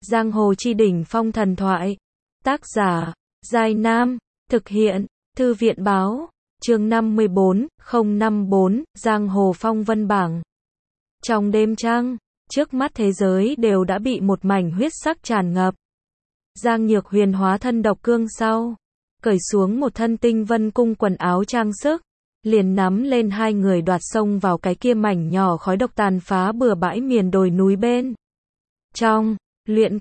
Giang hồ chi đỉnh phong thần thoại. Tác giả, Giai Nam. Thực hiện, Thư viện báo. Chương 54, 054, Giang hồ phong vân bảng. Trong đêm trăng, trước mắt thế giới đều đã bị một mảnh huyết sắc tràn ngập. Giang Nhược Huyền hóa thân độc cương sau, cởi xuống một thân tinh vân cung quần áo trang sức, liền nắm lên hai người đoạt xông vào cái kia mảnh nhỏ khói độc tàn phá bừa bãi miền đồi núi bên. Trong, luyện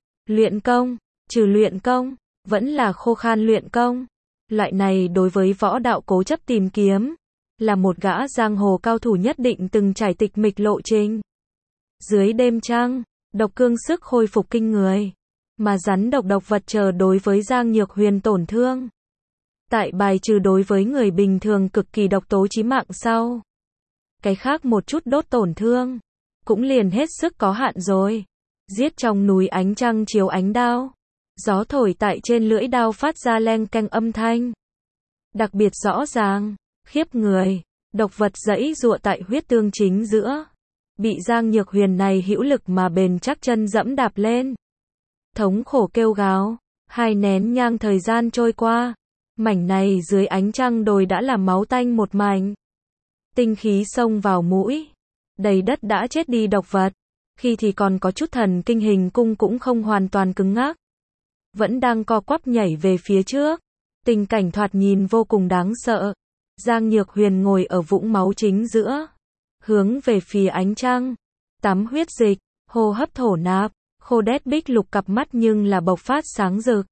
công, trừ luyện công, vẫn là khô khan luyện công. Loại này đối với võ đạo cố chấp tìm kiếm, là một gã giang hồ cao thủ nhất định từng trải tịch mịch lộ trình. Dưới đêm trăng, độc cương sức hồi phục kinh người, mà rắn độc vật chờ đối với Giang Nhược Huyền tổn thương. Tại bài trừ đối với người bình thường cực kỳ độc tố chí mạng sau, cái khác một chút đốt tổn thương, cũng liền hết sức có hạn rồi. Giết trong núi ánh trăng chiếu ánh đao, gió thổi tại trên lưỡi đao phát ra leng keng âm thanh. Đặc biệt rõ ràng, khiếp người, độc vật giãy giụa tại huyết tương chính giữa. Bị Giang Nhược Huyền này hữu lực mà bền chắc chân dẫm đạp lên. Thống khổ kêu gào, 2 nén nhang thời gian trôi qua. Mảnh này dưới ánh trăng đồi đã là máu tanh một mảnh. Tinh khí xông vào mũi. Đầy đất đã chết đi độc vật. Khi thì còn có chút thần kinh hình cung cũng không hoàn toàn cứng ngắc. Vẫn đang co quắp nhảy về phía trước. Tình cảnh thoạt nhìn vô cùng đáng sợ. Giang Nhược Huyền ngồi ở vũng máu chính giữa. Hướng về phía ánh trăng. Tắm huyết dịch, hô hấp thổ nạp. Khô đét bích lục cặp mắt nhưng là bộc phát sáng rực.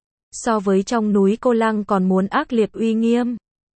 So với trong núi Cô Lăng còn muốn ác liệt uy nghiêm.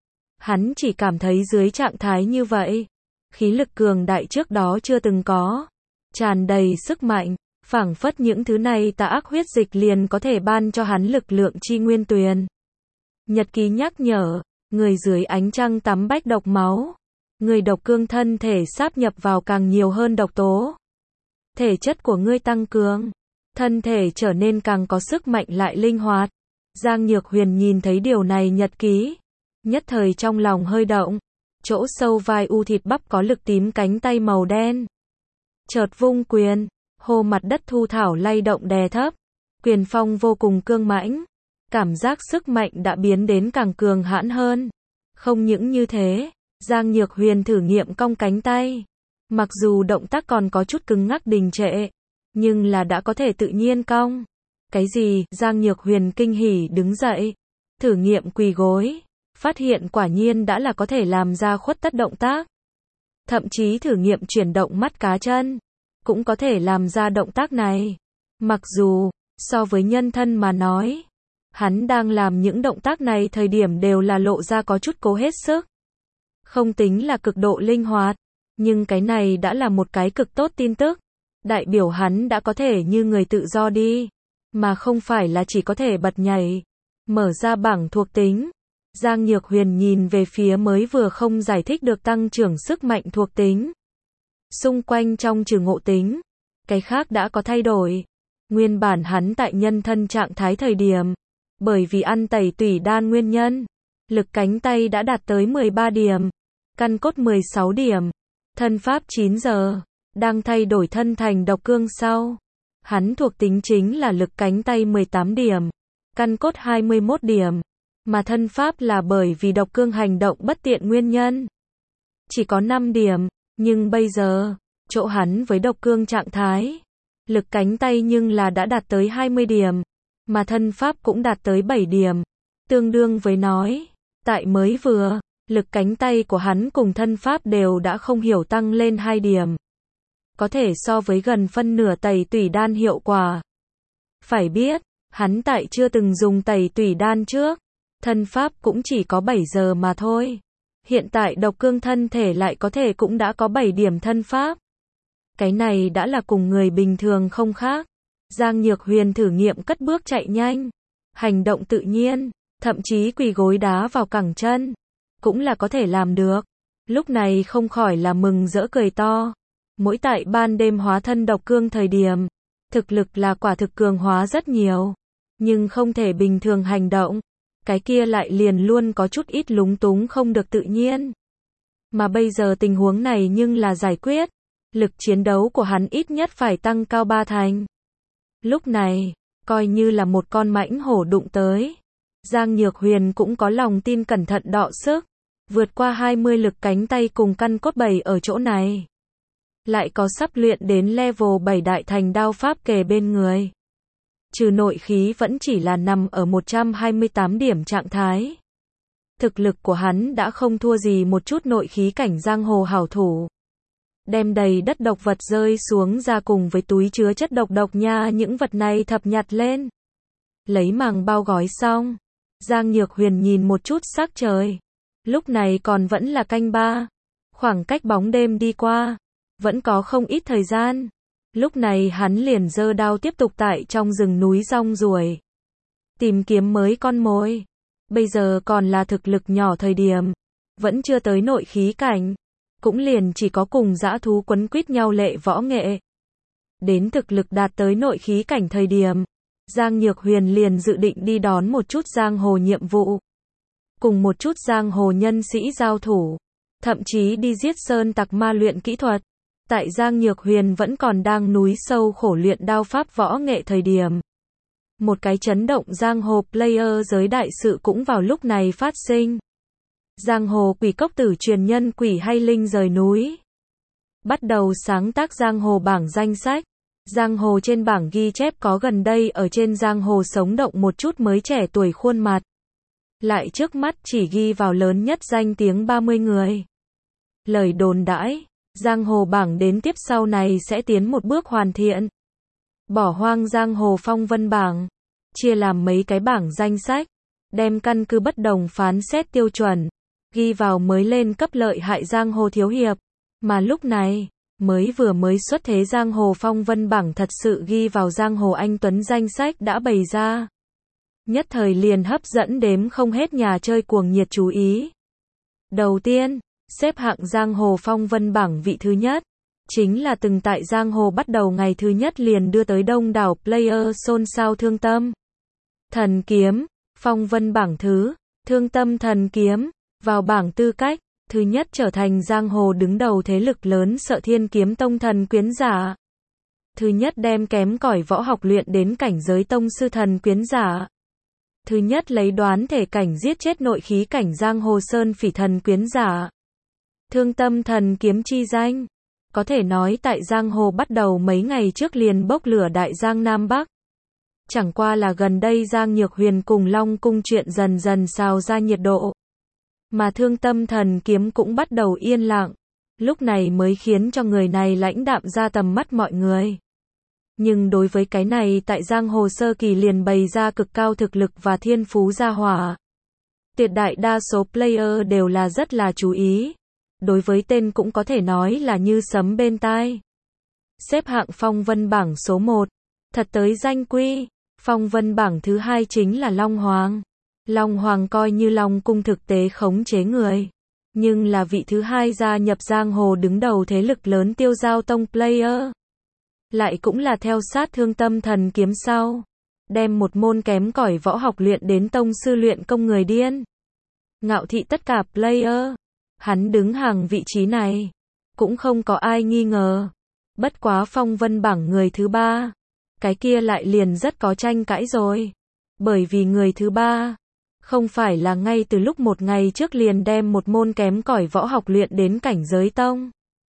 Hắn chỉ cảm thấy dưới trạng thái như vậy, khí lực cường đại trước đó chưa từng có, tràn đầy sức mạnh, phảng phất những thứ này tà ác huyết dịch liền có thể ban cho hắn lực lượng chi nguyên tuyền. Nhật ký nhắc nhở, người dưới ánh trăng tắm bách độc máu, người độc cương thân thể sáp nhập vào càng nhiều hơn độc tố. Thể chất của ngươi tăng cường, thân thể trở nên càng có sức mạnh lại linh hoạt. Giang Nhược Huyền nhìn thấy điều này nhật ký, nhất thời trong lòng hơi động, chỗ sâu vai u thịt bắp có lực tím cánh tay màu đen. Chợt vung quyền, hô mặt đất thu thảo lay động đè thấp, quyền phong vô cùng cương mãnh, cảm giác sức mạnh đã biến đến càng cường hãn hơn. Không những như thế, Giang Nhược Huyền thử nghiệm cong cánh tay. Mặc dù động tác còn có chút cứng ngắc đình trệ, nhưng là đã có thể tự nhiên cong. Cái gì? Giang Nhược Huyền kinh hỉ đứng dậy, thử nghiệm quỳ gối, phát hiện quả nhiên đã là có thể làm ra khuất tất động tác. Thậm chí thử nghiệm chuyển động mắt cá chân, cũng có thể làm ra động tác này. Mặc dù, so với nhân thân mà nói, hắn đang làm những động tác này thời điểm đều là lộ ra có chút cố hết sức. Không tính là cực độ linh hoạt. Nhưng cái này đã là một cái cực tốt tin tức. Đại biểu hắn đã có thể như người tự do đi, mà không phải là chỉ có thể bật nhảy. Mở ra bảng thuộc tính. Giang Nhược Huyền nhìn về phía mới vừa không giải thích được tăng trưởng sức mạnh thuộc tính. Xung quanh trong trừ ngộ tính, cái khác đã có thay đổi. Nguyên bản hắn tại nhân thân trạng thái thời điểm, bởi vì ăn tẩy tủy đan nguyên nhân, lực cánh tay đã đạt tới 13 điểm, căn cốt 16 điểm. Thân pháp 9 giờ, đang thay đổi thân thành độc cương sau. Hắn thuộc tính chính là lực cánh tay 18 điểm, căn cốt 21 điểm, mà thân pháp là bởi vì độc cương hành động bất tiện nguyên nhân. Chỉ có 5 điểm, nhưng bây giờ, chỗ hắn với độc cương trạng thái, lực cánh tay nhưng là đã đạt tới 20 điểm, mà thân pháp cũng đạt tới 7 điểm, tương đương với nói, tại mới vừa. Lực cánh tay của hắn cùng thân pháp đều đã không hiểu tăng lên 2 điểm. Có thể so với gần phân nửa tẩy tủy đan hiệu quả. Phải biết, hắn tại chưa từng dùng tẩy tủy đan trước, thân pháp cũng chỉ có 7 giờ mà thôi. Hiện tại độc cương thân thể lại có thể cũng đã có 7 điểm thân pháp. Cái này đã là cùng người bình thường không khác. Giang Nhược Huyền thử nghiệm cất bước chạy nhanh, hành động tự nhiên, thậm chí quỳ gối đá vào cẳng chân. Cũng là có thể làm được. Lúc này không khỏi là mừng rỡ cười to. Mỗi tại ban đêm hóa thân độc cương thời điểm, thực lực là quả thực cường hóa rất nhiều. Nhưng không thể bình thường hành động. Cái kia lại liền luôn có chút ít lúng túng không được tự nhiên. Mà bây giờ tình huống này nhưng là giải quyết. Lực chiến đấu của hắn ít nhất phải tăng cao 3 thành. Lúc này, coi như là một con mãnh hổ đụng tới. Giang Nhược Huyền cũng có lòng tin cẩn thận đọ sức. Vượt qua 20 lực cánh tay cùng căn cốt 7 ở chỗ này. Lại có sắp luyện đến level 7 đại thành đao pháp kề bên người. Trừ nội khí vẫn chỉ là nằm ở 128 điểm trạng thái. Thực lực của hắn đã không thua gì một chút nội khí cảnh giang hồ hảo thủ. Đem đầy đất độc vật rơi xuống ra cùng với túi chứa chất độc nha, những vật này thập nhặt lên. Lấy màng bao gói xong. Giang Nhược Huyền nhìn một chút sắc trời. Lúc này còn vẫn là canh 3. Khoảng cách bóng đêm đi qua. Vẫn có không ít thời gian. Lúc này hắn liền giơ đao tiếp tục tại trong rừng núi rong ruổi. Tìm kiếm mới con mồi. Bây giờ còn là thực lực nhỏ thời điểm. Vẫn chưa tới nội khí cảnh. Cũng liền chỉ có cùng dã thú quấn quýt nhau lệ võ nghệ. Đến thực lực đạt tới nội khí cảnh thời điểm. Giang Nhược Huyền liền dự định đi đón một chút giang hồ nhiệm vụ. Cùng một chút giang hồ nhân sĩ giao thủ. Thậm chí đi giết sơn tặc ma luyện kỹ thuật. Tại Giang Nhược Huyền vẫn còn đang núi sâu khổ luyện đao pháp võ nghệ thời điểm. Một cái chấn động giang hồ player giới đại sự cũng vào lúc này phát sinh. Giang hồ quỷ cốc tử truyền nhân Quỷ Hay Linh rời núi. Bắt đầu sáng tác giang hồ bảng danh sách. Giang hồ trên bảng ghi chép có gần đây ở trên giang hồ sống động một chút mới trẻ tuổi khuôn mặt. Lại trước mắt chỉ ghi vào lớn nhất danh tiếng 30 người. Lời đồn đãi, giang hồ bảng đến tiếp sau này sẽ tiến một bước hoàn thiện. Bỏ hoang giang hồ phong vân bảng. Chia làm mấy cái bảng danh sách. Đem căn cứ bất đồng phán xét tiêu chuẩn. Ghi vào mới lên cấp lợi hại giang hồ thiếu hiệp. Mà lúc này, mới xuất thế giang hồ phong vân bảng thật sự ghi vào giang hồ anh tuấn danh sách đã bày ra. Nhất thời liền hấp dẫn đếm không hết nhà chơi cuồng nhiệt chú ý. Đầu tiên, xếp hạng giang hồ phong vân bảng vị thứ nhất. Chính là từng tại giang hồ bắt đầu ngày thứ nhất liền đưa tới đông đảo player xôn xao Thương Tâm Thần Kiếm, phong vân bảng thứ, Thương Tâm Thần Kiếm, vào bảng tư cách, thứ nhất trở thành giang hồ đứng đầu thế lực lớn Sợ Thiên Kiếm Tông thần quyến giả. Thứ nhất đem kém cỏi võ học luyện đến cảnh giới tông sư thần quyến giả. Thứ nhất lấy đoán thể cảnh giết chết nội khí cảnh giang hồ sơn phỉ thần quyến giả. Thương Tâm Thần Kiếm chi danh. Có thể nói tại giang hồ bắt đầu mấy ngày trước liền bốc lửa đại giang Nam Bắc. Chẳng qua là gần đây Giang Nhược Huyền cùng Long Cung chuyện dần dần xào ra nhiệt độ. Mà Thương Tâm Thần Kiếm cũng bắt đầu yên lặng. Lúc này mới khiến cho người này lãnh đạm ra tầm mắt mọi người. Nhưng đối với cái này tại giang hồ sơ kỳ liền bày ra cực cao thực lực và thiên phú gia hỏa. Tuyệt đại đa số player đều là rất là chú ý. Đối với tên cũng có thể nói là như sấm bên tai. Xếp hạng phong vân bảng số 1. Thật tới danh quy. Phong vân bảng thứ 2 chính là Long Hoàng. Long Hoàng coi như Long Cung thực tế khống chế người. Nhưng là vị thứ 2 gia nhập giang hồ đứng đầu thế lực lớn Tiêu Giao Tông player. Lại cũng là theo sát Thương Tâm Thần Kiếm sau. Đem một môn kém cỏi võ học luyện đến tông sư luyện công người điên. Ngạo thị tất cả player. Hắn đứng hàng vị trí này. Cũng không có ai nghi ngờ. Bất quá phong vân bảng người thứ 3. Cái kia lại liền rất có tranh cãi rồi. Bởi vì người thứ 3. Không phải là ngay từ lúc một ngày trước liền đem một môn kém cỏi võ học luyện đến cảnh giới tông.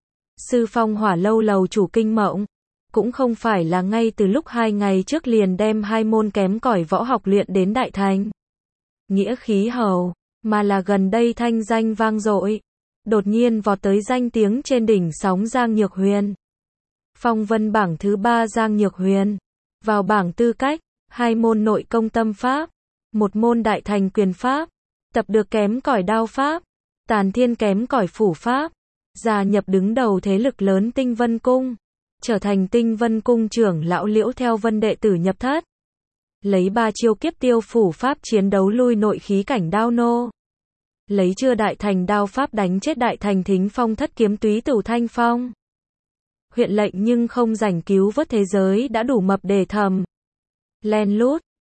Sư Phong Hỏa Lâu lầu chủ Kinh Mộng. Cũng không phải là ngay từ lúc 2 ngày trước liền đem 2 môn kém cỏi võ học luyện đến đại thành. Nghĩa khí hầu. Mà là gần đây thanh danh vang dội. Đột nhiên vọt tới danh tiếng trên đỉnh sóng Giang Nhược Huyền. Phong vân bảng thứ 3 Giang Nhược Huyền. Vào bảng tư cách, 2 môn nội công tâm pháp. 1 môn đại thành quyền pháp. Tập được kém cỏi đao pháp. Tàn thiên kém cỏi phủ pháp. Gia nhập đứng đầu thế lực lớn Tinh Vân Cung. Trở thành Tinh Vân Cung trưởng lão Liễu Theo Vân đệ tử nhập thất. Lấy 3 chiêu kiếp tiêu phủ pháp chiến đấu lui nội khí cảnh đao nô. Lấy chưa đại thành đao pháp đánh chết đại thành Thính Phong thất kiếm túy Tử Thanh Phong. Huyện lệnh nhưng không rảnh cứu vớt thế giới đã đủ mập để thầm. Len lút,